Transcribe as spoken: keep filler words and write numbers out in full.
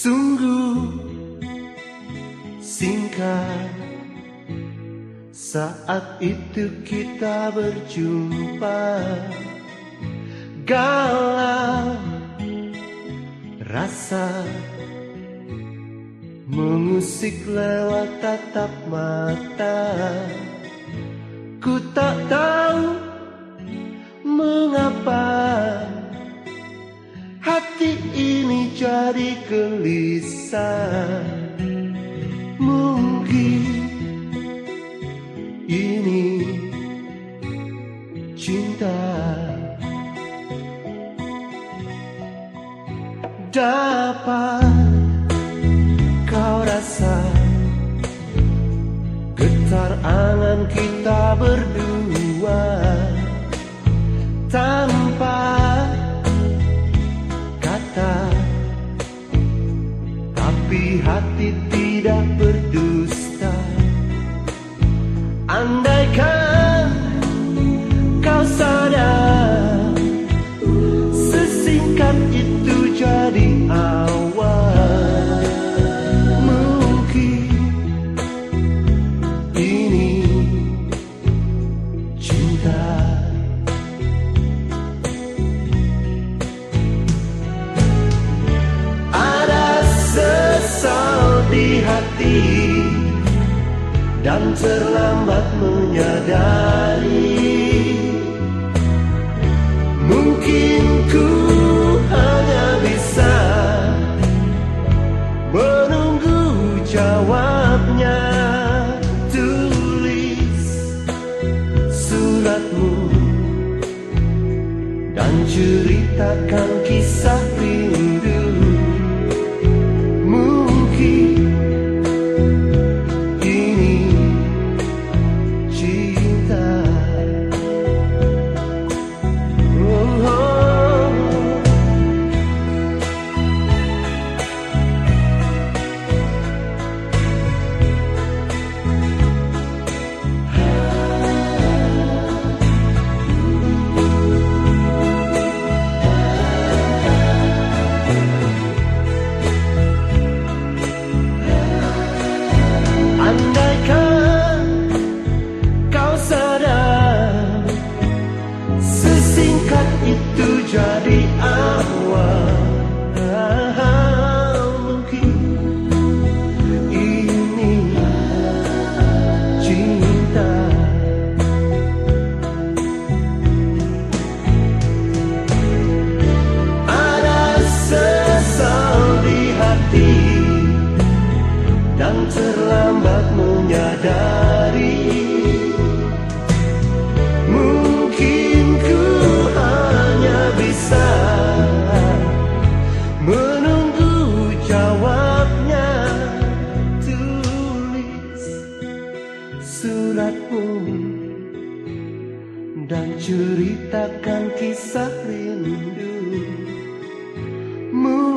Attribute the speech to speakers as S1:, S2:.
S1: Sungguh singkat saat itu kita berjumpa, galau rasa mengusik lewat tatap mata. Ku tak tahu mengapa hati ini jadi gelisah. Mungkin ini cinta. Dapat kau rasa getar angan kita berdua, tanpa kata, tapi hati tidak berdusta. Andaikan kau sadar, sesingkat itu jadi awal. Mungkin ini cinta. Ada sesal di hati dan terlambat menyadari. Mungkin ku hanya bisa menunggu jawabnya. Tulis suratmu dan ceritakan kisah rindu. Mungkin andaikan kau sadar, sesingkat itu jadi awal. Mungkin ini cinta. Ada sesal di hati dan terlambat menyadari. Mungkin ku hanya bisa menunggu jawabnya. Tulis suratmu dan ceritakan kisah rindu.